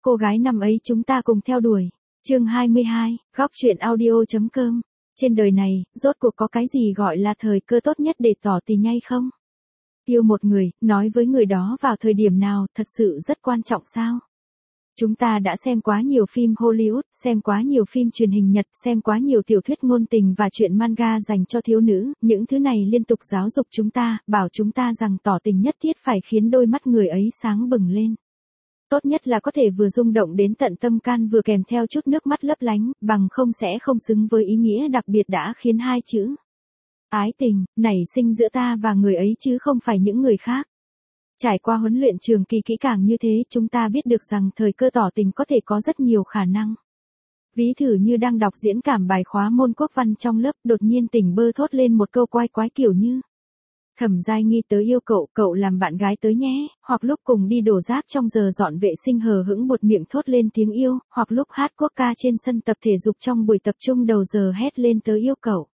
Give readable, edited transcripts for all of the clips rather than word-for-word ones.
cô gái năm ấy chúng ta cùng theo đuổi. Chương 22, góc truyện audio.com. Trên đời này, rốt cuộc có cái gì gọi là thời cơ tốt nhất để tỏ tình hay không? Yêu một người, nói với người đó vào thời điểm nào, thật sự rất quan trọng sao? Chúng ta đã xem quá nhiều phim Hollywood, xem quá nhiều phim truyền hình Nhật, xem quá nhiều tiểu thuyết ngôn tình và truyện manga dành cho thiếu nữ, những thứ này liên tục giáo dục chúng ta, bảo chúng ta rằng tỏ tình nhất thiết phải khiến đôi mắt người ấy sáng bừng lên. Tốt nhất là có thể vừa rung động đến tận tâm can vừa kèm theo chút nước mắt lấp lánh, bằng không sẽ không xứng với ý nghĩa đặc biệt đã khiến hai chữ ái tình nảy sinh giữa ta và người ấy chứ không phải những người khác. Trải qua huấn luyện trường kỳ kỹ càng như thế, chúng ta biết được rằng thời cơ tỏ tình có thể có rất nhiều khả năng. Ví thử như đang đọc diễn cảm bài khóa môn quốc văn trong lớp, đột nhiên tỉnh bơ thốt lên một câu quái quái kiểu như: Thẩm Giai Nghi tới yêu cậu, cậu làm bạn gái tới nhé, hoặc lúc cùng đi đổ rác trong giờ dọn vệ sinh hờ hững buột miệng thốt lên tiếng yêu, hoặc lúc hát quốc ca trên sân tập thể dục trong buổi tập trung đầu giờ hét lên tới yêu cậu.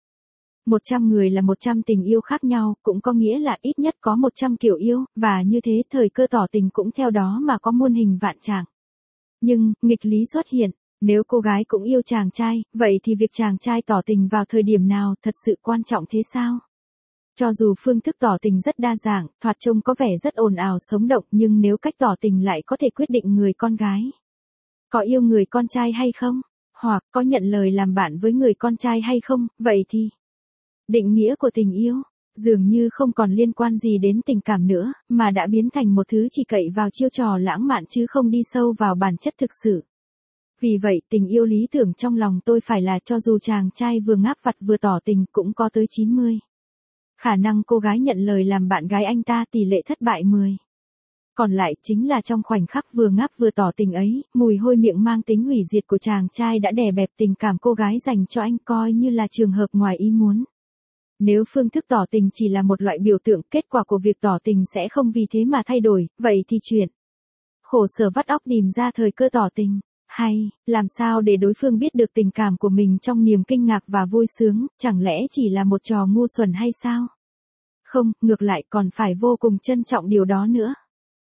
100 người là 100 tình yêu khác nhau, cũng có nghĩa là ít nhất có 100 kiểu yêu, và như thế thời cơ tỏ tình cũng theo đó mà có muôn hình vạn trạng. Nhưng, nghịch lý xuất hiện, nếu cô gái cũng yêu chàng trai, vậy thì việc chàng trai tỏ tình vào thời điểm nào thật sự quan trọng thế sao? Cho dù phương thức tỏ tình rất đa dạng, thoạt trông có vẻ rất ồn ào sống động, nhưng nếu cách tỏ tình lại có thể quyết định người con gái có yêu người con trai hay không, hoặc có nhận lời làm bạn với người con trai hay không, vậy thì định nghĩa của tình yêu dường như không còn liên quan gì đến tình cảm nữa, mà đã biến thành một thứ chỉ cậy vào chiêu trò lãng mạn chứ không đi sâu vào bản chất thực sự. Vì vậy, tình yêu lý tưởng trong lòng tôi phải là cho dù chàng trai vừa ngáp vặt vừa tỏ tình cũng có tới 90. Khả năng cô gái nhận lời làm bạn gái anh ta tỷ lệ thất bại 10. Còn lại chính là trong khoảnh khắc vừa ngáp vừa tỏ tình ấy, mùi hôi miệng mang tính hủy diệt của chàng trai đã đè bẹp tình cảm cô gái dành cho anh, coi như là trường hợp ngoài ý muốn. Nếu phương thức tỏ tình chỉ là một loại biểu tượng, kết quả của việc tỏ tình sẽ không vì thế mà thay đổi, vậy thì chuyện khổ sở vắt óc tìm ra thời cơ tỏ tình, hay làm sao để đối phương biết được tình cảm của mình trong niềm kinh ngạc và vui sướng, chẳng lẽ chỉ là một trò ngu xuẩn hay sao? Không, ngược lại còn phải vô cùng trân trọng điều đó nữa.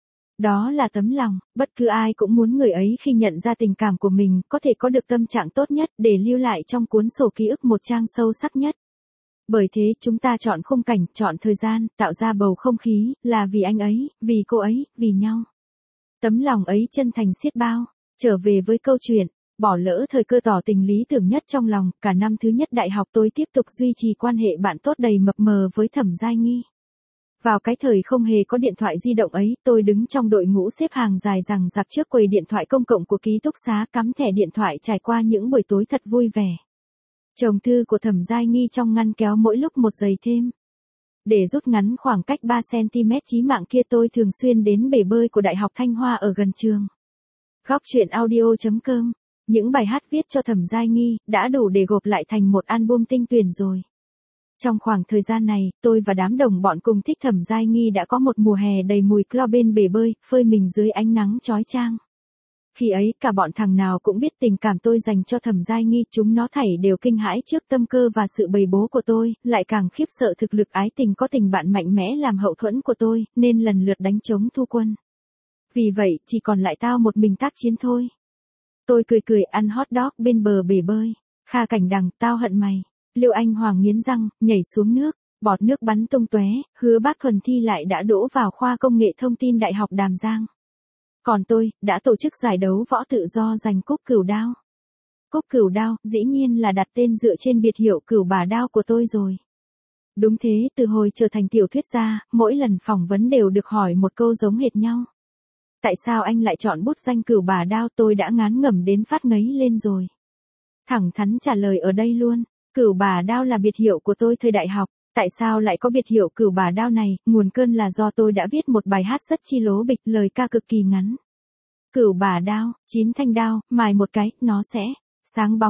Đó là tấm lòng, bất cứ ai cũng muốn người ấy khi nhận ra tình cảm của mình có thể có được tâm trạng tốt nhất để lưu lại trong cuốn sổ ký ức một trang sâu sắc nhất. Bởi thế chúng ta chọn khung cảnh, chọn thời gian, tạo ra bầu không khí, là vì anh ấy, vì cô ấy, vì nhau. Tấm lòng ấy chân thành xiết bao. Trở về với câu chuyện, bỏ lỡ thời cơ tỏ tình lý tưởng nhất trong lòng, cả năm thứ nhất đại học tôi tiếp tục duy trì quan hệ bạn tốt đầy mập mờ với Thẩm Giai Nghi. Vào cái thời không hề có điện thoại di động ấy, tôi đứng trong đội ngũ xếp hàng dài dằng dặc trước quầy điện thoại công cộng của ký túc xá, cắm thẻ điện thoại trải qua những buổi tối thật vui vẻ. Chồng thư của Thẩm Giai Nghi trong ngăn kéo mỗi lúc một dày thêm. Để rút ngắn khoảng cách 3cm chí mạng kia, tôi thường xuyên đến bể bơi của Đại học Thanh Hoa ở gần trường. Góc truyện audio.com. Những bài hát viết cho Thẩm Giai Nghi đã đủ để gộp lại thành một album tinh tuyển rồi. Trong khoảng thời gian này, tôi và đám đồng bọn cùng thích Thẩm Giai Nghi đã có một mùa hè đầy mùi clo bên bể bơi, phơi mình dưới ánh nắng chói chang. Khi ấy, cả bọn thằng nào cũng biết tình cảm tôi dành cho Thẩm Giai Nghi, chúng nó thảy đều kinh hãi trước tâm cơ và sự bầy bố của tôi, lại càng khiếp sợ thực lực ái tình có tình bạn mạnh mẽ làm hậu thuẫn của tôi, nên lần lượt đánh trống thu quân. Vì vậy, chỉ còn lại tao một mình tác chiến thôi. Tôi cười cười ăn hot dog bên bờ bể bơi. Kha Cảnh Đằng, tao hận mày. Liêu Anh Hoàng nghiến răng, nhảy xuống nước, bọt nước bắn tung tóe. Hứa Bác Thuần thi lại đã đỗ vào khoa công nghệ thông tin Đại học Đàm Giang. Còn tôi, đã tổ chức giải đấu võ tự do giành cúp Cửu Đao. Cúp Cửu Đao, dĩ nhiên là đặt tên dựa trên biệt hiệu Cửu Bà Đao của tôi rồi. Đúng thế, từ hồi trở thành tiểu thuyết gia, mỗi lần phỏng vấn đều được hỏi một câu giống hệt nhau. Tại sao anh lại chọn bút danh Cửu Bà Đao? Tôi đã ngán ngẩm đến phát ngấy lên rồi. Thẳng thắn trả lời ở đây luôn, Cửu Bà Đao là biệt hiệu của tôi thời đại học. Tại sao lại có biệt hiệu Cửu Bà Đao này? Nguồn cơn là do tôi đã viết một bài hát rất chi lố bịch, lời ca cực kỳ ngắn. Cửu Bà Đao, 9 thanh đao, mài một cái, nó sẽ sáng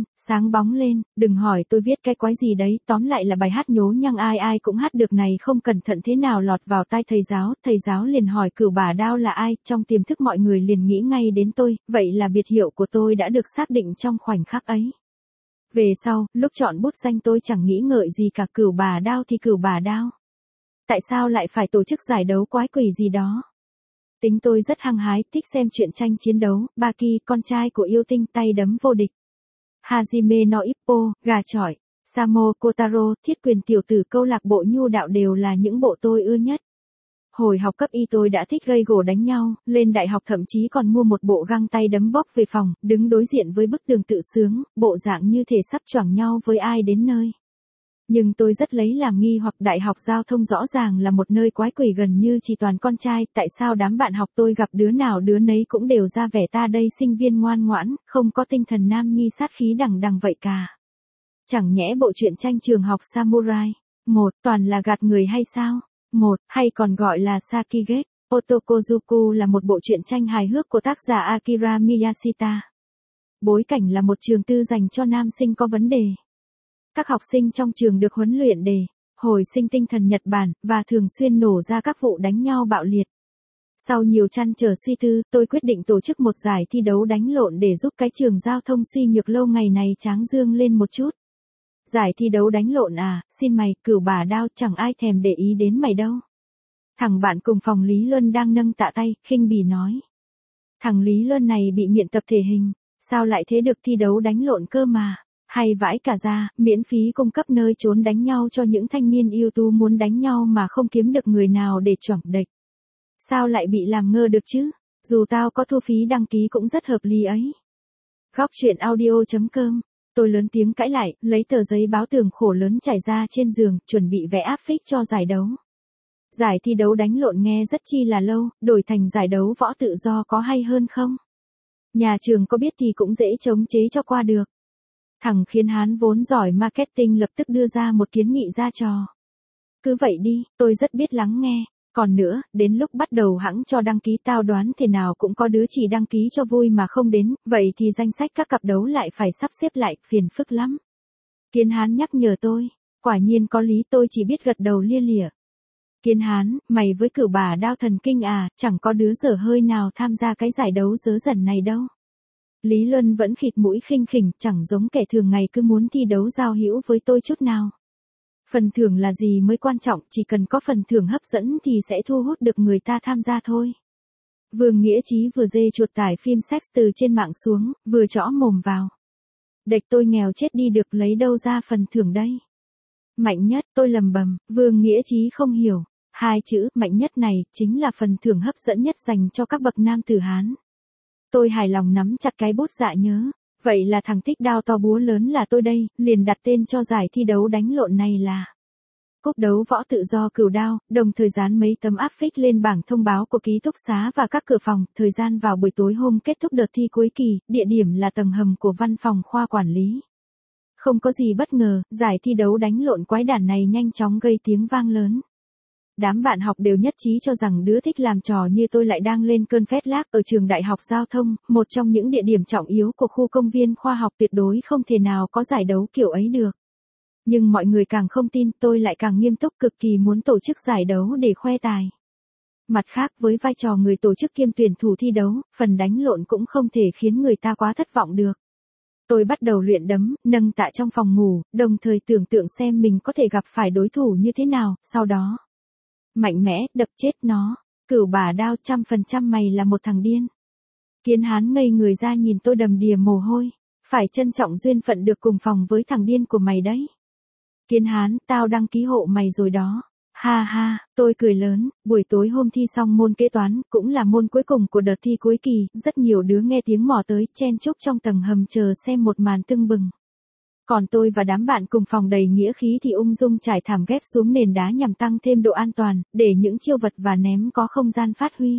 bóng lên, đừng hỏi tôi viết cái quái gì đấy, tóm lại là bài hát nhố nhăng ai ai cũng hát được này, không cẩn thận thế nào lọt vào tai thầy giáo liền hỏi Cửu Bà Đao là ai, trong tiềm thức mọi người liền nghĩ ngay đến tôi, vậy là biệt hiệu của tôi đã được xác định trong khoảnh khắc ấy. Về sau, lúc chọn bút danh tôi chẳng nghĩ ngợi gì cả, Cửu Bà Đao thì Cửu Bà Đao. Tại sao lại phải tổ chức giải đấu quái quỷ gì đó? Tính tôi rất hăng hái, thích xem truyện tranh chiến đấu, Baki, con trai của yêu tinh tay đấm vô địch. Hajime no Ippo, gà chọi, Samo Kotaro, thiết quyền tiểu tử câu lạc bộ nhu đạo đều là những bộ tôi ưa nhất. Hồi học cấp y tôi đã thích gây gổ đánh nhau, lên đại học thậm chí còn mua một bộ găng tay đấm bốc về phòng, đứng đối diện với bức tường tự sướng, bộ dạng như thể sắp choảng nhau với ai đến nơi. Nhưng tôi rất lấy làm nghi hoặc đại học giao thông rõ ràng là một nơi quái quỷ gần như chỉ toàn con trai, tại sao đám bạn học tôi gặp đứa nào đứa nấy cũng đều ra vẻ ta đây sinh viên ngoan ngoãn, không có tinh thần nam nhi sát khí đằng đằng vậy cả. Chẳng nhẽ bộ truyện tranh trường học Samurai, một toàn là gạt người hay sao? Một, hay còn gọi là Sakigake, Otokozuku là một bộ truyện tranh hài hước của tác giả Akira Miyashita. Bối cảnh là một trường tư dành cho nam sinh có vấn đề. Các học sinh trong trường được huấn luyện để hồi sinh tinh thần Nhật Bản và thường xuyên nổ ra các vụ đánh nhau bạo liệt. Sau nhiều trăn trở suy tư, tôi quyết định tổ chức một giải thi đấu đánh lộn để giúp cái trường giao thông suy nhược lâu ngày này tráng dương lên một chút. Giải thi đấu đánh lộn à, xin mày, cửu bà đao, chẳng ai thèm để ý đến mày đâu. Thằng bạn cùng phòng Lý Luân đang nâng tạ tay, khinh bỉ nói. Thằng Lý Luân này bị nghiện tập thể hình, sao lại thế được thi đấu đánh lộn cơ mà. Hay vãi cả ra, miễn phí cung cấp nơi trốn đánh nhau cho những thanh niên yêu tu muốn đánh nhau mà không kiếm được người nào để choảng địch. Sao lại bị làm ngơ được chứ? Dù tao có thu phí đăng ký cũng rất hợp lý ấy. Góc truyện audio.com. Tôi lớn tiếng cãi lại, lấy tờ giấy báo tường khổ lớn trải ra trên giường, chuẩn bị vẽ áp phích cho giải đấu. Giải thi đấu đánh lộn nghe rất chi là lâu, đổi thành giải đấu võ tự do có hay hơn không? Nhà trường có biết thì cũng dễ chống chế cho qua được. Thằng Khiến Hán vốn giỏi marketing lập tức đưa ra một kiến nghị ra trò. Cứ vậy đi, tôi rất biết lắng nghe. Còn nữa, đến lúc bắt đầu hãng cho đăng ký tao đoán thế nào cũng có đứa chỉ đăng ký cho vui mà không đến, vậy thì danh sách các cặp đấu lại phải sắp xếp lại, phiền phức lắm. Kiến Hán nhắc nhở tôi, quả nhiên có lý, tôi chỉ biết gật đầu lia lịa. Kiến Hán, mày với cửu bà đao thần kinh à, chẳng có đứa dở hơi nào tham gia cái giải đấu dớ dẩn này đâu. Lý Luân vẫn khịt mũi khinh khỉnh, chẳng giống kẻ thường ngày cứ muốn thi đấu giao hữu với tôi chút nào. Phần thưởng là gì mới quan trọng, chỉ cần có phần thưởng hấp dẫn thì sẽ thu hút được người ta tham gia thôi. Vương Nghĩa Chí vừa dê chuột tải phim sex từ trên mạng xuống, vừa chõ mồm vào. Đệch tôi nghèo chết đi được, lấy đâu ra phần thưởng đây? Mạnh nhất, tôi lầm bầm, Vương Nghĩa Chí không hiểu. Hai chữ mạnh nhất này chính là phần thưởng hấp dẫn nhất dành cho các bậc nam tử Hán. Tôi hài lòng nắm chặt cái bút dạ nhớ. Vậy là thằng thích đao to búa lớn là tôi đây, liền đặt tên cho giải thi đấu đánh lộn này là Cúp đấu võ tự do cửu đao, đồng thời dán mấy tấm áp phích lên bảng thông báo của ký túc xá và các cửa phòng, thời gian vào buổi tối hôm kết thúc đợt thi cuối kỳ, địa điểm là tầng hầm của văn phòng khoa quản lý. Không có gì bất ngờ, giải thi đấu đánh lộn quái đản này nhanh chóng gây tiếng vang lớn. Đám bạn học đều nhất trí cho rằng đứa thích làm trò như tôi lại đang lên cơn phét lác ở trường đại học giao thông, một trong những địa điểm trọng yếu của khu công viên khoa học, tuyệt đối không thể nào có giải đấu kiểu ấy được. Nhưng mọi người càng không tin, tôi lại càng nghiêm túc, cực kỳ muốn tổ chức giải đấu để khoe tài. Mặt khác, với vai trò người tổ chức kiêm tuyển thủ thi đấu, phần đánh lộn cũng không thể khiến người ta quá thất vọng được. Tôi bắt đầu luyện đấm, nâng tạ trong phòng ngủ, đồng thời tưởng tượng xem mình có thể gặp phải đối thủ như thế nào, sau đó mạnh mẽ, đập chết nó. Cửu bà đao, 100% mày là một thằng điên. Kiến Hán ngây người ra nhìn tôi đầm đìa mồ hôi. Phải trân trọng duyên phận được cùng phòng với thằng điên của mày đấy. Kiến Hán, tao đăng ký hộ mày rồi đó. Ha ha, tôi cười lớn. Buổi tối hôm thi xong môn kế toán, cũng là môn cuối cùng của đợt thi cuối kỳ, rất nhiều đứa nghe tiếng mò tới, chen chúc trong tầng hầm chờ xem một màn tưng bừng. Còn tôi và đám bạn cùng phòng đầy nghĩa khí thì ung dung trải thảm ghép xuống nền đá nhằm tăng thêm độ an toàn, để những chiêu vật và ném có không gian phát huy.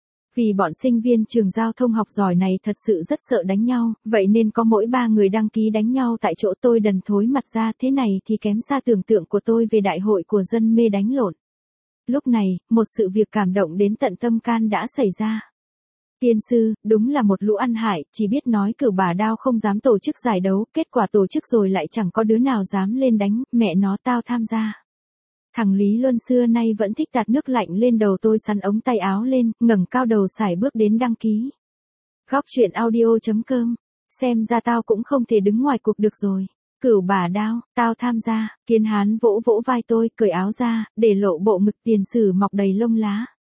Vì bọn sinh viên trường giao thông học giỏi này thật sự rất sợ đánh nhau, vậy nên có mỗi 3 người đăng ký đánh nhau tại chỗ. Tôi đần thối mặt ra, thế này thì kém xa tưởng tượng của tôi về đại hội của dân mê đánh lộn. Lúc này, một sự việc cảm động đến tận tâm can đã xảy ra. Tiên sư, đúng là một lũ ăn hại, chỉ biết nói cửu bà đao không dám tổ chức giải đấu, kết quả tổ chức rồi lại chẳng có đứa nào dám lên đánh, mẹ nó tao tham gia. Thằng Lý Luân xưa nay vẫn thích tạt nước lạnh lên đầu tôi, sắn ống tay áo lên, ngẩng cao đầu sải bước đến đăng ký. Góc truyện audio.com, xem ra tao cũng không thể đứng ngoài cuộc được rồi. Cửu bà đao, tao tham gia. Kiến Hán vỗ vỗ vai tôi, cởi áo ra, để lộ bộ ngực tiền sử mọc đầy lông lá.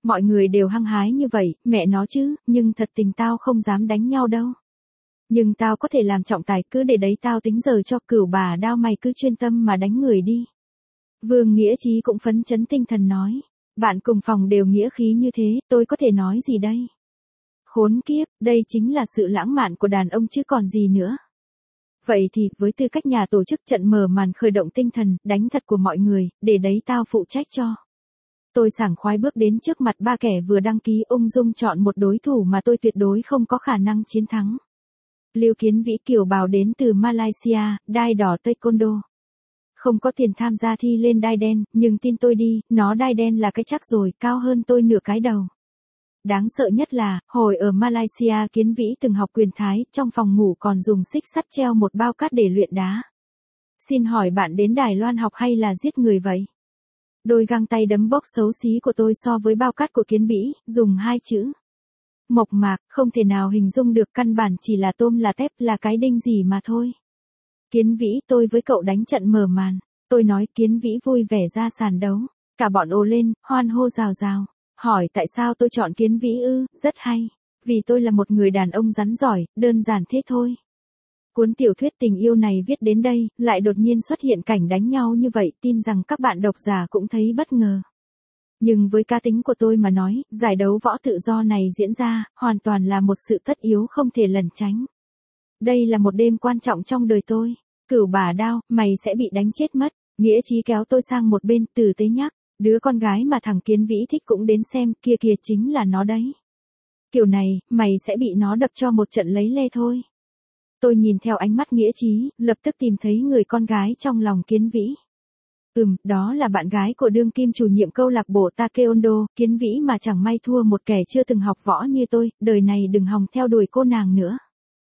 Mọi người đều hăng hái như vậy, mẹ nó chứ, nhưng thật tình tao không dám đánh nhau đâu. Nhưng tao có thể làm trọng tài, cứ để đấy tao tính giờ cho Cửu bà Đao, mày cứ chuyên tâm mà đánh người đi. Vương Nghĩa Chí cũng phấn chấn tinh thần nói. Bạn cùng phòng đều nghĩa khí như thế, tôi có thể nói gì đây? Khốn kiếp, đây chính là sự lãng mạn của đàn ông chứ còn gì nữa. Vậy thì, với tư cách nhà tổ chức trận mở màn khởi động tinh thần, đánh thật của mọi người, để đấy tao phụ trách cho. Tôi sảng khoái bước đến trước mặt ba kẻ vừa đăng ký, ung dung chọn một đối thủ mà tôi tuyệt đối không có khả năng chiến thắng. Lưu Kiến Vĩ, kiều bào đến từ Malaysia, đai đỏ taekwondo. Không có tiền tham gia thi lên đai đen, nhưng tin tôi đi, nó đai đen là cái chắc rồi, cao hơn tôi nửa cái đầu. Đáng sợ nhất là, hồi ở Malaysia Kiến Vĩ từng học quyền Thái, trong phòng ngủ còn dùng xích sắt treo một bao cát để luyện đá. Xin hỏi bạn đến Đài Loan học hay là giết người vậy? Đôi găng tay đấm bốc xấu xí của tôi so với bao cát của Kiến Vĩ, dùng hai chữ mộc mạc, không thể nào hình dung được, căn bản chỉ là tôm là tép, là cái đinh gì mà thôi. Kiến Vĩ, tôi với cậu đánh trận mở màn. Tôi nói. Kiến Vĩ vui vẻ ra sàn đấu. Cả bọn ồ lên, hoan hô rào rào. Hỏi tại sao tôi chọn Kiến Vĩ ư? Rất hay. Vì tôi là một người đàn ông rắn giỏi, đơn giản thế thôi. Cuốn tiểu thuyết tình yêu này viết đến đây, lại đột nhiên xuất hiện cảnh đánh nhau như vậy, tin rằng các bạn độc giả cũng thấy bất ngờ. Nhưng với cá tính của tôi mà nói, giải đấu võ tự do này diễn ra, hoàn toàn là một sự tất yếu không thể lẩn tránh. Đây là một đêm quan trọng trong đời tôi. Cửu bà Đao, mày sẽ bị đánh chết mất. Nghĩa Chí kéo tôi sang một bên, tử tế nhắc. Đứa con gái mà thằng Kiến Vĩ thích cũng đến xem, kia kìa chính là nó đấy. Kiểu này, mày sẽ bị nó đập cho một trận lấy lê thôi. Tôi nhìn theo ánh mắt Nghĩa Chí, lập tức tìm thấy người con gái trong lòng Kiến Vĩ. Đó là bạn gái của đương kim chủ nhiệm câu lạc bộ Taekwondo, Kiến Vĩ mà chẳng may thua một kẻ chưa từng học võ như tôi, đời này đừng hòng theo đuổi cô nàng nữa.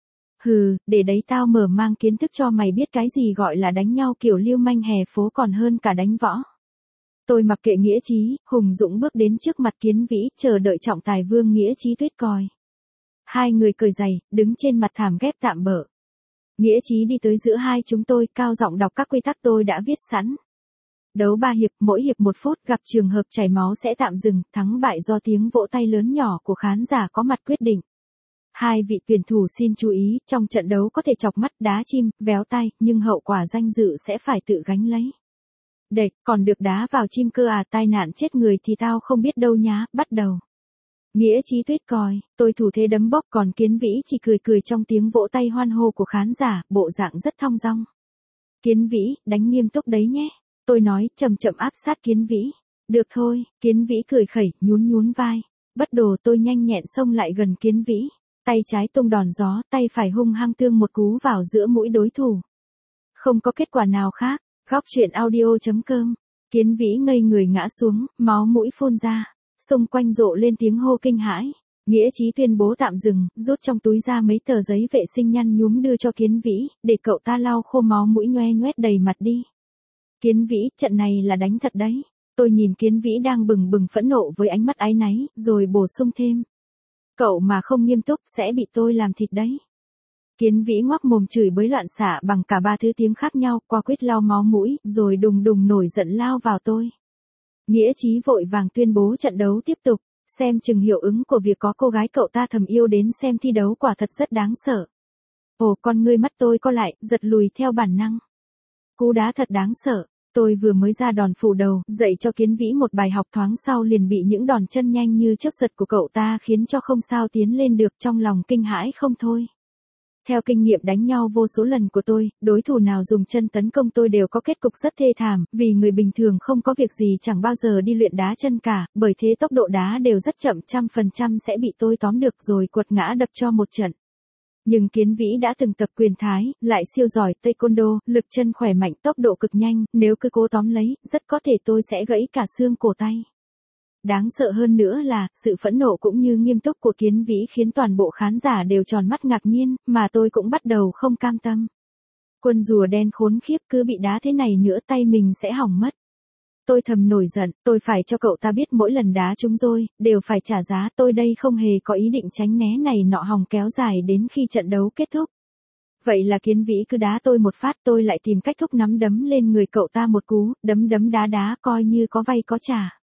Hừ, để đấy tao mở mang kiến thức cho mày biết cái gì gọi là đánh nhau kiểu lưu manh hè phố còn hơn cả đánh võ. Tôi mặc kệ Nghĩa Chí, hùng dũng bước đến trước mặt Kiến Vĩ, chờ đợi trọng tài Vương Nghĩa Chí tuyết còi. Hai người cởi giày, đứng trên mặt thảm ghép tạm bợ. Nghĩa Chí đi tới giữa hai chúng tôi, cao giọng đọc các quy tắc tôi đã viết sẵn. Đấu 3 hiệp, mỗi hiệp 1 phút, gặp trường hợp chảy máu sẽ tạm dừng, thắng bại do tiếng vỗ tay lớn nhỏ của khán giả có mặt quyết định. Hai vị tuyển thủ xin chú ý, trong trận đấu có thể chọc mắt, đá chim, véo tay, nhưng hậu quả danh dự sẽ phải tự gánh lấy. Đệt, còn được đá vào chim cơ à, tai nạn chết người thì tao không biết đâu nhá, bắt đầu. Nghĩa Chí tuyết còi, tôi thủ thế đấm bóp, còn Kiến Vĩ chỉ cười cười trong tiếng vỗ tay hoan hô của khán giả, bộ dạng rất thong dong. Kiến Vĩ, đánh nghiêm túc đấy nhé. Tôi nói, chậm chậm áp sát Kiến Vĩ. Được thôi, Kiến Vĩ cười khẩy, nhún vai. Bất đồ, tôi nhanh nhẹn xông lại gần Kiến Vĩ. Tay trái tung đòn gió, tay phải hung hăng tương một cú vào giữa mũi đối thủ. Không có kết quả nào khác. Góc truyện audio.com. Kiến Vĩ ngây người ngã xuống, máu mũi phun ra. Xung quanh rộ lên tiếng hô kinh hãi. Nghĩa Chí tuyên bố tạm dừng, rút trong túi ra mấy tờ giấy vệ sinh nhăn nhúm đưa cho Kiến Vĩ, để cậu ta lau khô máu mũi nhoe nhoét đầy mặt đi. Kiến Vĩ, trận này là đánh thật đấy. Tôi nhìn Kiến Vĩ đang bừng bừng phẫn nộ với ánh mắt áy náy, rồi bổ sung thêm. Cậu mà không nghiêm túc, sẽ bị tôi làm thịt đấy. Kiến Vĩ ngoác mồm chửi bới loạn xạ bằng cả ba thứ tiếng khác nhau, qua quyết lau máu mũi, rồi đùng đùng nổi giận lao vào tôi. Nghĩa Chí vội vàng tuyên bố trận đấu tiếp tục, xem chừng hiệu ứng của việc có cô gái cậu ta thầm yêu đến xem thi đấu quả thật rất đáng sợ. Ồ, con ngươi mắt tôi co lại, giật lùi theo bản năng. Cú đá thật đáng sợ. Tôi vừa mới ra đòn phủ đầu, dạy cho Kiến Vĩ một bài học, thoáng sau liền bị những đòn chân nhanh như chớp giật của cậu ta khiến cho không sao tiến lên được, trong lòng kinh hãi không thôi. Theo kinh nghiệm đánh nhau vô số lần của tôi, đối thủ nào dùng chân tấn công tôi đều có kết cục rất thê thảm, vì người bình thường không có việc gì chẳng bao giờ đi luyện đá chân cả, bởi thế tốc độ đá đều rất chậm, 100% sẽ bị tôi tóm được rồi quật ngã đập cho một trận. Nhưng Kiến Vĩ đã từng tập quyền Thái, lại siêu giỏi taekwondo, lực chân khỏe mạnh, tốc độ cực nhanh, nếu cứ cố tóm lấy, rất có thể tôi sẽ gãy cả xương cổ tay. Đáng sợ hơn nữa là, sự phẫn nộ cũng như nghiêm túc của Kiến Vĩ khiến toàn bộ khán giả đều tròn mắt ngạc nhiên, mà tôi cũng bắt đầu không cam tâm. Quân rùa đen khốn khiếp, cứ bị đá thế này nữa tay mình sẽ hỏng mất. Tôi thầm nổi giận, tôi phải cho cậu ta biết mỗi lần đá trúng rồi, đều phải trả giá, tôi đây không hề có ý định tránh né này nọ hòng kéo dài đến khi trận đấu kết thúc. Vậy là Kiến Vĩ cứ đá tôi một phát, tôi lại tìm cách thúc nắm đấm lên người cậu ta một cú, đấm đá coi như có vay có trả.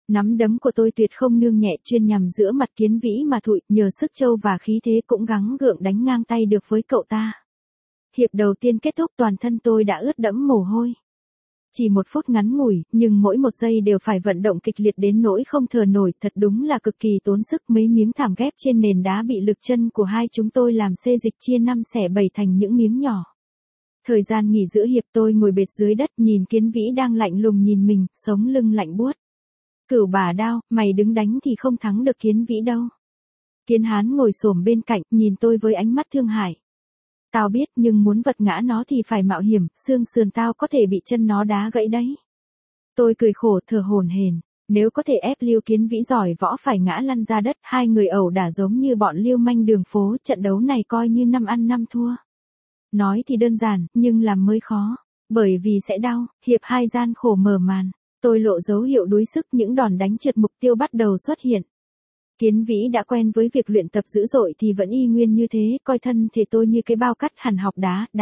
Nắm đấm của tôi tuyệt không nương nhẹ, chuyên nhằm giữa mặt Kiến Vĩ mà thụi, nhờ sức trâu và khí thế cũng gắng gượng đánh ngang tay được với cậu ta. Hiệp đầu tiên kết thúc, toàn thân tôi đã ướt đẫm mồ hôi. Chỉ 1 phút ngắn ngủi, nhưng mỗi 1 giây đều phải vận động kịch liệt đến nỗi không thở nổi, thật đúng là cực kỳ tốn sức. Mấy miếng thảm ghép trên nền đá bị lực chân của hai chúng tôi làm xê dịch chia 5 xẻ 7 thành những miếng nhỏ. Thời gian nghỉ giữa hiệp, tôi ngồi bệt dưới đất nhìn Kiến Vĩ đang lạnh lùng nhìn mình, sống lưng lạnh buốt. Cửu bà đao, mày đứng đánh thì không thắng được Kiến Vĩ đâu. Kiến Hán ngồi xổm bên cạnh, nhìn tôi với ánh mắt thương hại. Tao biết, nhưng muốn vật ngã nó thì phải mạo hiểm, xương sườn tao có thể bị chân nó đá gãy đấy. Tôi cười khổ thở hổn hển. Nếu có thể ép Lưu Kiến Vĩ giỏi võ phải ngã lăn ra đất, hai người ẩu đả giống như bọn lưu manh đường phố, trận đấu này coi như 5 ăn 5 thua. Nói thì đơn giản, nhưng làm mới khó. Bởi vì sẽ đau, hiệp 2 gian khổ mở màn. Tôi lộ dấu hiệu đuối sức, những đòn đánh trượt mục tiêu bắt đầu xuất hiện. Kiến Vĩ đã quen với việc luyện tập dữ dội thì vẫn y nguyên như thế, coi thân thể tôi như cái bao cắt, hẳn học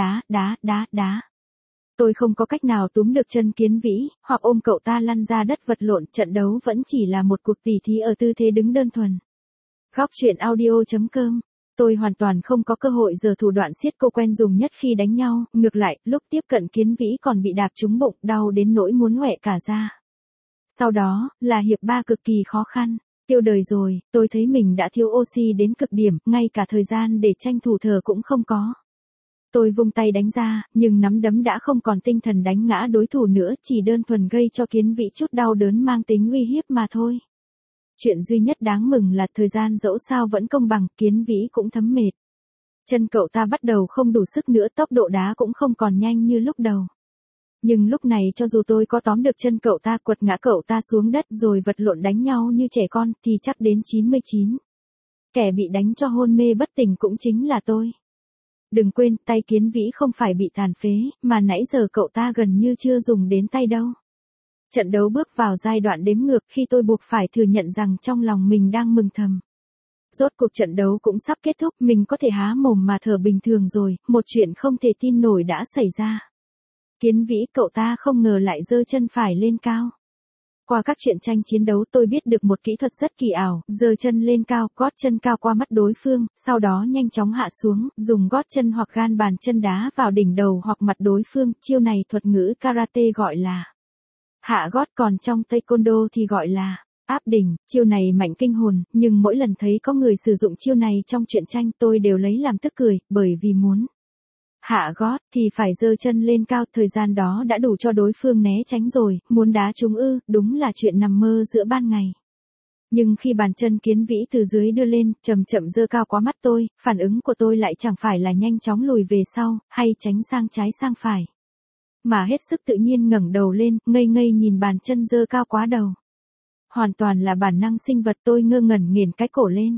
đá. Tôi không có cách nào túm được chân Kiến Vĩ, hoặc ôm cậu ta lăn ra đất vật lộn, trận đấu vẫn chỉ là một cuộc tỉ thí ở tư thế đứng đơn thuần. Góc truyện audio.com. Tôi hoàn toàn không có cơ hội giở thủ đoạn siết cô quen dùng nhất khi đánh nhau, ngược lại, lúc tiếp cận Kiến Vĩ còn bị đạp trúng bụng, đau đến nỗi muốn ngoẹ cả ra. Sau đó, là hiệp 3 cực kỳ khó khăn. Tiêu đời rồi, tôi thấy mình đã thiếu oxy đến cực điểm, ngay cả thời gian để tranh thủ thở cũng không có. Tôi vung tay đánh ra, nhưng nắm đấm đã không còn tinh thần đánh ngã đối thủ nữa, chỉ đơn thuần gây cho Kiến Vĩ chút đau đớn mang tính uy hiếp mà thôi. Chuyện duy nhất đáng mừng là thời gian dẫu sao vẫn công bằng, Kiến Vĩ cũng thấm mệt. Chân cậu ta bắt đầu không đủ sức nữa, tốc độ đá cũng không còn nhanh như lúc đầu. Nhưng lúc này cho dù tôi có tóm được chân cậu ta, quật ngã cậu ta xuống đất rồi vật lộn đánh nhau như trẻ con, thì chắc đến 99. Kẻ bị đánh cho hôn mê bất tỉnh cũng chính là tôi. Đừng quên, tay Kiến Vĩ không phải bị tàn phế, mà nãy giờ cậu ta gần như chưa dùng đến tay đâu. Trận đấu bước vào giai đoạn đếm ngược khi tôi buộc phải thừa nhận rằng trong lòng mình đang mừng thầm. Rốt cuộc trận đấu cũng sắp kết thúc, mình có thể há mồm mà thở bình thường rồi, một chuyện không thể tin nổi đã xảy ra. Kiến Vĩ, cậu ta không ngờ lại giơ chân phải lên cao. Qua các chuyện tranh chiến đấu tôi biết được một kỹ thuật rất kỳ ảo, giơ chân lên cao, gót chân cao qua mắt đối phương, sau đó nhanh chóng hạ xuống, dùng gót chân hoặc gan bàn chân đá vào đỉnh đầu hoặc mặt đối phương, chiêu này thuật ngữ karate gọi là hạ gót, còn trong taekwondo thì gọi là áp đỉnh. Chiêu này mạnh kinh hồn, nhưng mỗi lần thấy có người sử dụng chiêu này trong truyện tranh tôi đều lấy làm tức cười, bởi vì muốn hạ gót thì phải giơ chân lên cao, thời gian đó đã đủ cho đối phương né tránh rồi, muốn đá trúng ư, đúng là chuyện nằm mơ giữa ban ngày. Nhưng khi bàn chân Kiến Vĩ từ dưới đưa lên, chậm chậm giơ cao quá mắt tôi, phản ứng của tôi lại chẳng phải là nhanh chóng lùi về sau, hay tránh sang trái sang phải, mà hết sức tự nhiên ngẩng đầu lên, ngây ngây nhìn bàn chân giơ cao quá đầu. Hoàn toàn là bản năng sinh vật, tôi ngơ ngẩn nghiền cái cổ lên.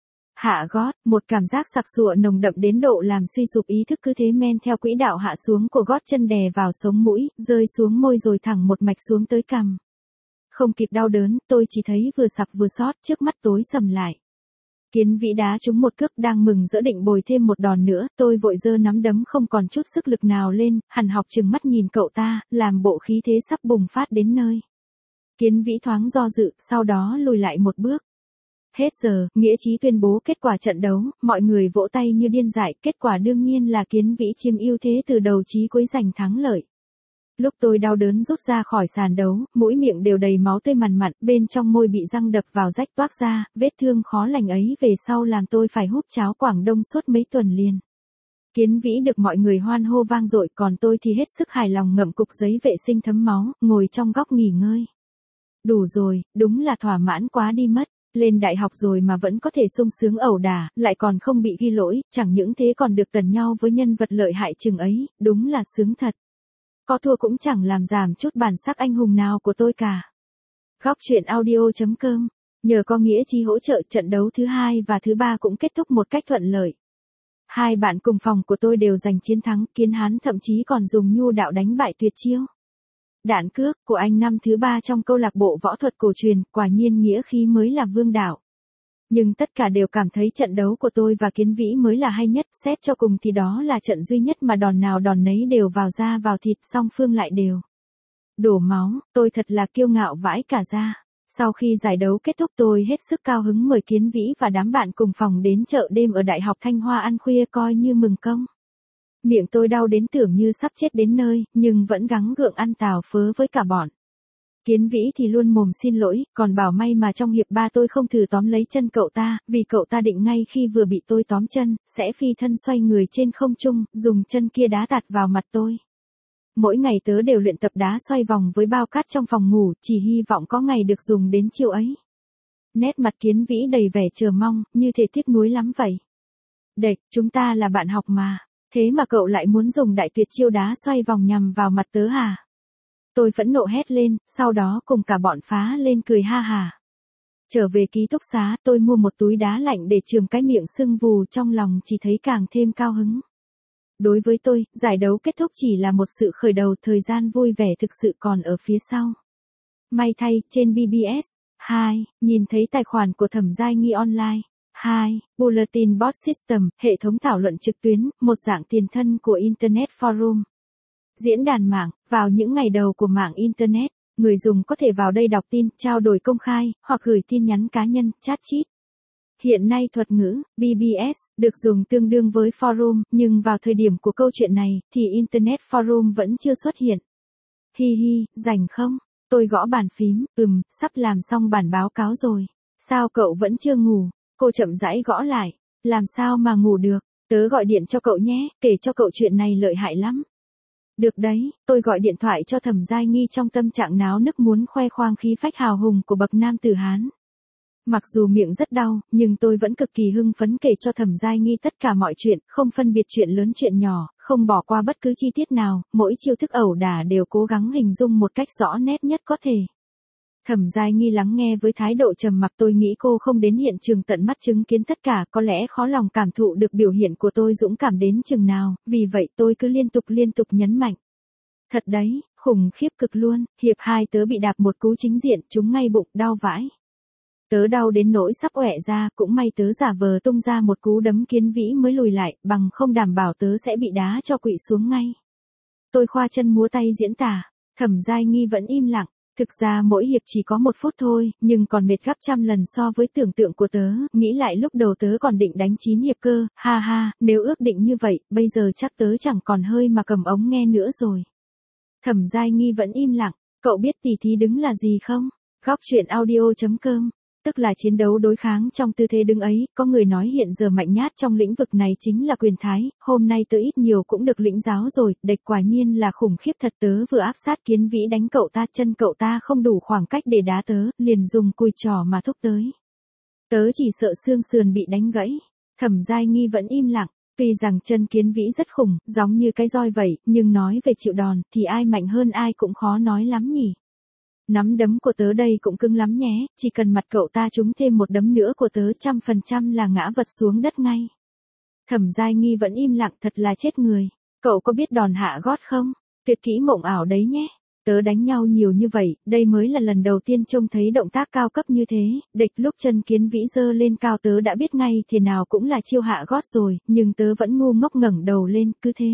Hạ gót, một cảm giác sặc sụa nồng đậm đến độ làm suy sụp ý thức, cứ thế men theo quỹ đạo hạ xuống của gót chân đè vào sống mũi, rơi xuống môi rồi thẳng một mạch xuống tới cằm. Không kịp đau đớn, tôi chỉ thấy vừa sặc vừa xót, trước mắt tối sầm lại. Kiến Vĩ đá trúng một cước, đang mừng dỡ định bồi thêm một đòn nữa, tôi vội giơ nắm đấm không còn chút sức lực nào lên, hằn học trừng mắt nhìn cậu ta, làm bộ khí thế sắp bùng phát đến nơi. Kiến Vĩ thoáng do dự, sau đó lùi lại một bước. Hết giờ, nghĩa trí tuyên bố kết quả trận đấu, mọi người vỗ tay như điên dại, kết quả đương nhiên là Kiến Vĩ chiếm ưu thế từ đầu chí cuối giành thắng lợi. Lúc tôi đau đớn rút ra khỏi sàn đấu, mũi miệng đều đầy máu tươi mằn mặn, bên trong môi bị răng đập vào rách toác ra, vết thương khó lành ấy về sau làm tôi phải húp cháo Quảng Đông suốt mấy tuần liền. Kiến Vĩ được mọi người hoan hô vang dội, còn tôi thì hết sức hài lòng ngậm cục giấy vệ sinh thấm máu, ngồi trong góc nghỉ ngơi. Đủ rồi, đúng là thỏa mãn quá đi mất. Lên đại học rồi mà vẫn có thể sung sướng ẩu đả, lại còn không bị ghi lỗi, chẳng những thế còn được tần nhau với nhân vật lợi hại chừng ấy, đúng là sướng thật. Có thua cũng chẳng làm giảm chút bản sắc anh hùng nào của tôi cả. Góc truyện audio.com. Nhờ có nghĩa chi hỗ trợ, trận đấu thứ 2 và thứ 3 cũng kết thúc một cách thuận lợi. Hai bạn cùng phòng của tôi đều giành chiến thắng, Kiến Hán thậm chí còn dùng nhu đạo đánh bại tuyệt chiêu đạn cước của anh năm thứ 3 trong câu lạc bộ võ thuật cổ truyền, quả nhiên nghĩa khí mới là vương đạo. Nhưng tất cả đều cảm thấy trận đấu của tôi và Kiến Vĩ mới là hay nhất, xét cho cùng thì đó là trận duy nhất mà đòn nào đòn nấy đều vào da vào thịt, song phương lại đều đổ máu, tôi thật là kiêu ngạo vãi cả da. Sau khi giải đấu kết thúc tôi hết sức cao hứng mời Kiến Vĩ và đám bạn cùng phòng đến chợ đêm ở Đại học Thanh Hoa ăn khuya coi như mừng công. Miệng tôi đau đến tưởng như sắp chết đến nơi, nhưng vẫn gắng gượng ăn tào phớ với cả bọn. Kiến Vĩ thì luôn mồm xin lỗi, còn bảo may mà trong hiệp 3 tôi không thử tóm lấy chân cậu ta, vì cậu ta định ngay khi vừa bị tôi tóm chân, sẽ phi thân xoay người trên không trung, dùng chân kia đá tạt vào mặt tôi. Mỗi ngày tớ đều luyện tập đá xoay vòng với bao cát trong phòng ngủ, chỉ hy vọng có ngày được dùng đến chiêu ấy. Nét mặt Kiến Vĩ đầy vẻ chờ mong, như thể tiếc nuối lắm vậy. Đệt, chúng ta là bạn học mà, thế mà cậu lại muốn dùng đại tuyệt chiêu đá xoay vòng nhằm vào mặt tớ hả? Tôi phẫn nộ hét lên, sau đó cùng cả bọn phá lên cười ha hả. Trở về ký túc xá, tôi mua một túi đá lạnh để chườm cái miệng sưng vù, trong lòng chỉ thấy càng thêm cao hứng. Đối với tôi, giải đấu kết thúc chỉ là một sự khởi đầu, thời gian vui vẻ thực sự còn ở phía sau. May thay, trên BBS, 2, nhìn thấy tài khoản của Thẩm Giai Nghi online. 2. Bulletin Board System, hệ thống thảo luận trực tuyến, một dạng tiền thân của Internet Forum. Diễn đàn mạng, vào những ngày đầu của mạng Internet, người dùng có thể vào đây đọc tin, trao đổi công khai, hoặc gửi tin nhắn cá nhân, chat chít. Hiện nay thuật ngữ, BBS, được dùng tương đương với forum, nhưng vào thời điểm của câu chuyện này, thì Internet Forum vẫn chưa xuất hiện. Hi hi, rảnh không? Tôi gõ bàn phím, sắp làm xong bản báo cáo rồi. Sao cậu vẫn chưa ngủ? Cô chậm rãi gõ lại. Làm sao mà ngủ được? Tớ gọi điện cho cậu nhé, kể cho cậu chuyện này lợi hại lắm. Được đấy, tôi gọi điện thoại cho Thẩm Giai Nghi trong tâm trạng náo nức muốn khoe khoang khí phách hào hùng của bậc nam tử Hán. Mặc dù miệng rất đau, nhưng tôi vẫn cực kỳ hưng phấn kể cho Thẩm Giai Nghi tất cả mọi chuyện, không phân biệt chuyện lớn chuyện nhỏ, không bỏ qua bất cứ chi tiết nào, mỗi chiêu thức ẩu đả đều cố gắng hình dung một cách rõ nét nhất có thể. Thẩm Giai Nghi lắng nghe với thái độ trầm mặc, tôi nghĩ cô không đến hiện trường tận mắt chứng kiến tất cả, có lẽ khó lòng cảm thụ được biểu hiện của tôi dũng cảm đến chừng nào, vì vậy tôi cứ liên tục nhấn mạnh. Thật đấy, khủng khiếp cực luôn, hiệp 2 tớ bị đạp một cú chính diện, trúng ngay bụng, đau vãi. Tớ đau đến nỗi sắp ọe ra, cũng may tớ giả vờ tung ra một cú đấm Kiến Vĩ mới lùi lại, bằng không đảm bảo tớ sẽ bị đá cho quỵ xuống ngay. Tôi khoa chân múa tay diễn tả, Thẩm Giai Nghi vẫn im lặng. Thực ra mỗi hiệp chỉ có 1 phút thôi, nhưng còn mệt gấp trăm lần so với tưởng tượng của tớ, nghĩ lại lúc đầu tớ còn định đánh 9 hiệp cơ, ha ha, nếu ước định như vậy, bây giờ chắc tớ chẳng còn hơi mà cầm ống nghe nữa rồi. Thẩm Giai Nghi vẫn im lặng, cậu biết tỉ thí đứng là gì không? Góc truyện audio.com, tức là chiến đấu đối kháng trong tư thế đứng ấy, có người nói hiện giờ mạnh nhất trong lĩnh vực này chính là quyền thái, hôm nay tớ ít nhiều cũng được lĩnh giáo rồi, địch quả nhiên là khủng khiếp thật, tớ vừa áp sát Kiến Vĩ đánh cậu ta, chân cậu ta không đủ khoảng cách để đá tớ, liền dùng cùi trỏ mà thúc tới. Tớ chỉ sợ xương sườn bị đánh gãy. Thẩm Giai Nghi vẫn im lặng, tuy rằng chân Kiến Vĩ rất khủng, giống như cái roi vậy, nhưng nói về chịu đòn, thì ai mạnh hơn ai cũng khó nói lắm nhỉ. Nắm đấm của tớ đây cũng cứng lắm nhé, chỉ cần mặt cậu ta trúng thêm một đấm nữa của tớ 100% là ngã vật xuống đất ngay. Thẩm Giai Nghi vẫn im lặng, thật là chết người. Cậu có biết đòn hạ gót không? Tuyệt kỹ mộng ảo đấy nhé. Tớ đánh nhau nhiều như vậy, đây mới là lần đầu tiên trông thấy động tác cao cấp như thế, địch lúc chân Kiến Vĩ giơ lên cao tớ đã biết ngay thế nào cũng là chiêu hạ gót rồi, nhưng tớ vẫn ngu ngốc ngẩng đầu lên, cứ thế.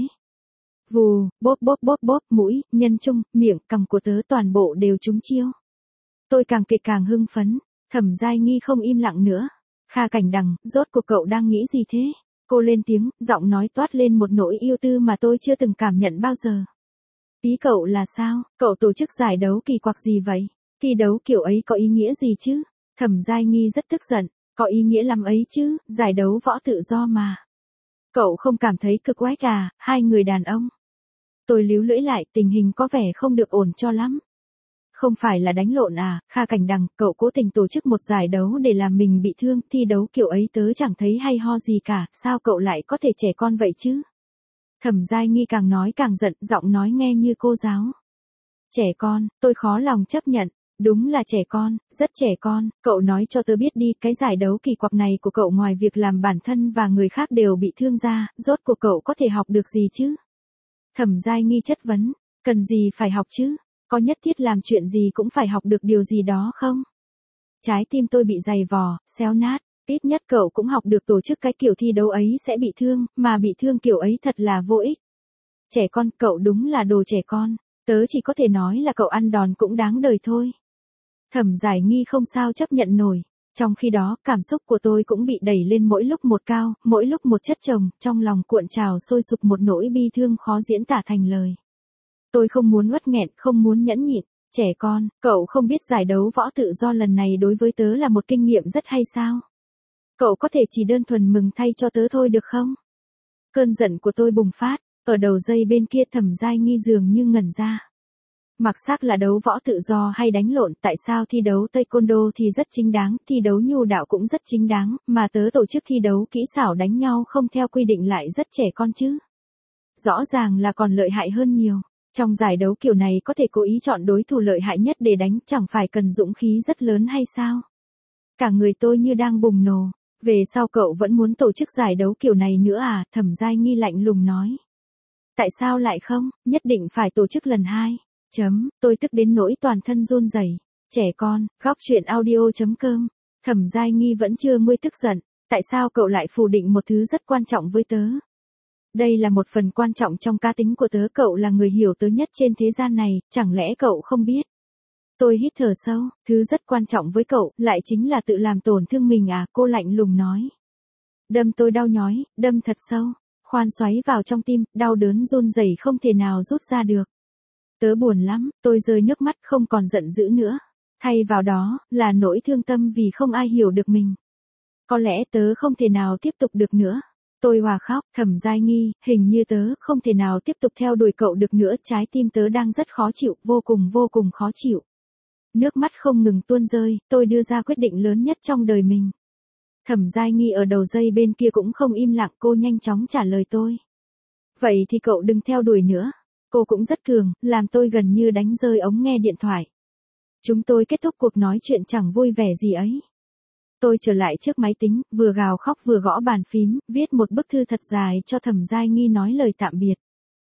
Vù, bóp, mũi, nhân trung, miệng, cằm của tớ toàn bộ đều trúng chiêu. Tôi càng kịch càng hưng phấn, Thẩm Giai Nghi không im lặng nữa. Kha Cảnh Đằng, rốt cuộc cậu đang nghĩ gì thế? Cô lên tiếng, giọng nói toát lên một nỗi yêu tư mà tôi chưa từng cảm nhận bao giờ. Ý cậu là sao? Cậu tổ chức giải đấu kỳ quặc gì vậy? Thi đấu kiểu ấy có ý nghĩa gì chứ? Thẩm Giai Nghi rất tức giận, có ý nghĩa lắm ấy chứ, giải đấu võ tự do mà. Cậu không cảm thấy cực quái à, hai người đàn ông. Tôi líu lưỡi lại, tình hình có vẻ không được ổn cho lắm. Không phải là đánh lộn à, Kha Cảnh Đằng, cậu cố tình tổ chức một giải đấu để làm mình bị thương, thi đấu kiểu ấy tớ chẳng thấy hay ho gì cả, sao cậu lại có thể trẻ con vậy chứ? Thẩm Giai Nghi càng nói càng giận, giọng nói nghe như cô giáo. Trẻ con, tôi khó lòng chấp nhận, đúng là trẻ con, rất trẻ con, cậu nói cho tớ biết đi, cái giải đấu kỳ quặc này của cậu ngoài việc làm bản thân và người khác đều bị thương ra, rốt cuộc cậu có thể học được gì chứ? Thẩm Giai Nghi chất vấn, cần gì phải học chứ? Có nhất thiết làm chuyện gì cũng phải học được điều gì đó không? Trái tim tôi bị dày vò, xéo nát, ít nhất cậu cũng học được tổ chức cái kiểu thi đấu ấy sẽ bị thương, mà bị thương kiểu ấy thật là vô ích. Trẻ con, cậu đúng là đồ trẻ con, tớ chỉ có thể nói là cậu ăn đòn cũng đáng đời thôi. Thẩm Giải Nghi không sao chấp nhận nổi. Trong khi đó, cảm xúc của tôi cũng bị đẩy lên mỗi lúc một cao, mỗi lúc một chất chồng, trong lòng cuộn trào sôi sục một nỗi bi thương khó diễn tả thành lời. Tôi không muốn uất nghẹn, không muốn nhẫn nhịn. Trẻ con, cậu không biết giải đấu võ tự do lần này đối với tớ là một kinh nghiệm rất hay sao? Cậu có thể chỉ đơn thuần mừng thay cho tớ thôi được không? Cơn giận của tôi bùng phát, ở đầu dây bên kia Thẩm Giai Nghi dường như ngẩn ra. Mặc xác là đấu võ tự do hay đánh lộn, tại sao thi đấu taekwondo thì rất chính đáng, thi đấu nhu đạo cũng rất chính đáng, mà tớ tổ chức thi đấu kỹ xảo đánh nhau không theo quy định lại rất trẻ con chứ? Rõ ràng là còn lợi hại hơn nhiều. Trong giải đấu kiểu này có thể cố ý chọn đối thủ lợi hại nhất để đánh, chẳng phải cần dũng khí rất lớn hay sao? Cả người tôi như đang bùng nổ. Về sau cậu vẫn muốn tổ chức giải đấu kiểu này nữa à? Thẩm Giai Nghi lạnh lùng nói. Tại sao lại không, nhất định phải tổ chức lần 2. Tôi tức đến nỗi toàn thân run rẩy. Trẻ con, góc chuyện audio.com. Thẩm Giai Nghi vẫn chưa nguôi tức giận. Tại sao cậu lại phủ định một thứ rất quan trọng với tớ? Đây là một phần quan trọng trong cá tính của tớ, cậu là người hiểu tớ nhất trên thế gian này, chẳng lẽ cậu không biết? Tôi hít thở sâu, thứ rất quan trọng với cậu, lại chính là tự làm tổn thương mình à? Cô lạnh lùng nói. Đâm tôi đau nhói, đâm thật sâu, khoan xoáy vào trong tim, đau đớn run rẩy không thể nào rút ra được. Tớ buồn lắm, tôi rơi nước mắt không còn giận dữ nữa. Thay vào đó, là nỗi thương tâm vì không ai hiểu được mình. Có lẽ tớ không thể nào tiếp tục được nữa. Tôi hòa khóc. Thẩm Giai Nghi, hình như tớ không thể nào tiếp tục theo đuổi cậu được nữa, trái tim tớ đang rất khó chịu, vô cùng khó chịu. Nước mắt không ngừng tuôn rơi, tôi đưa ra quyết định lớn nhất trong đời mình. Thẩm Giai Nghi ở đầu dây bên kia cũng không im lặng, cô nhanh chóng trả lời tôi. Vậy thì cậu đừng theo đuổi nữa. Cô cũng rất cường, làm tôi gần như đánh rơi ống nghe điện thoại. Chúng tôi kết thúc cuộc nói chuyện chẳng vui vẻ gì ấy. Tôi trở lại trước máy tính, vừa gào khóc vừa gõ bàn phím, viết một bức thư thật dài cho Thẩm Giai Nghi nói lời tạm biệt.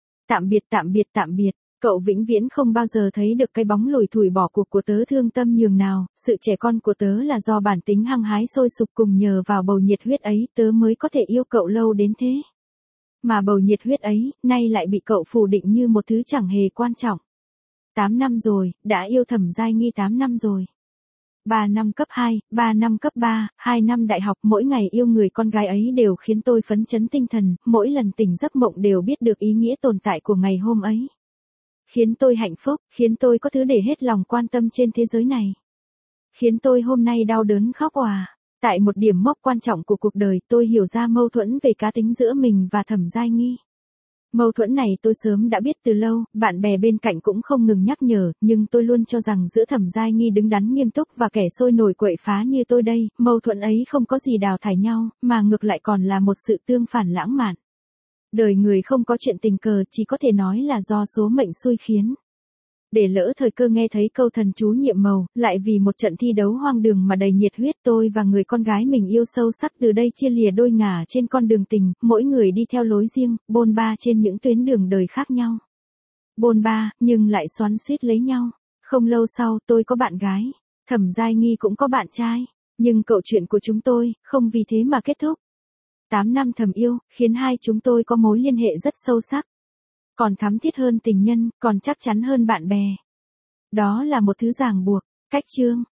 Tạm biệt. Cậu vĩnh viễn không bao giờ thấy được cái bóng lủi thủi bỏ cuộc của tớ thương tâm nhường nào, sự trẻ con của tớ là do bản tính hăng hái sôi sục cùng nhờ vào bầu nhiệt huyết ấy tớ mới có thể yêu cậu lâu đến thế. Mà bầu nhiệt huyết ấy, nay lại bị cậu phủ định như một thứ chẳng hề quan trọng. 8 năm rồi, đã yêu Thẩm Giai Nghi 8 năm rồi. 3 năm cấp 2, 3 năm cấp 3, 2 năm đại học, mỗi ngày yêu người con gái ấy đều khiến tôi phấn chấn tinh thần, mỗi lần tỉnh giấc mộng đều biết được ý nghĩa tồn tại của ngày hôm ấy. Khiến tôi hạnh phúc, khiến tôi có thứ để hết lòng quan tâm trên thế giới này. Khiến tôi hôm nay đau đớn khóc òa. Tại một điểm mốc quan trọng của cuộc đời, tôi hiểu ra mâu thuẫn về cá tính giữa mình và Thẩm Giai Nghi. Mâu thuẫn này tôi sớm đã biết từ lâu, bạn bè bên cạnh cũng không ngừng nhắc nhở, nhưng tôi luôn cho rằng giữa Thẩm Giai Nghi đứng đắn nghiêm túc và kẻ sôi nổi quậy phá như tôi đây, mâu thuẫn ấy không có gì đào thải nhau, mà ngược lại còn là một sự tương phản lãng mạn. Đời người không có chuyện tình cờ, chỉ có thể nói là do số mệnh xui khiến. Để lỡ thời cơ nghe thấy câu thần chú nhiệm màu, lại vì một trận thi đấu hoang đường mà đầy nhiệt huyết, tôi và người con gái mình yêu sâu sắc từ đây chia lìa đôi ngả trên con đường tình, mỗi người đi theo lối riêng, bôn ba trên những tuyến đường đời khác nhau. Bôn ba, nhưng lại xoắn xuýt lấy nhau. Không lâu sau, tôi có bạn gái, Thẩm Giai Nghi cũng có bạn trai, nhưng câu chuyện của chúng tôi, không vì thế mà kết thúc. 8 năm thầm yêu, khiến hai chúng tôi có mối liên hệ rất sâu sắc. Còn thắm thiết hơn tình nhân, còn chắc chắn hơn bạn bè. Đó là một thứ ràng buộc. Cách chương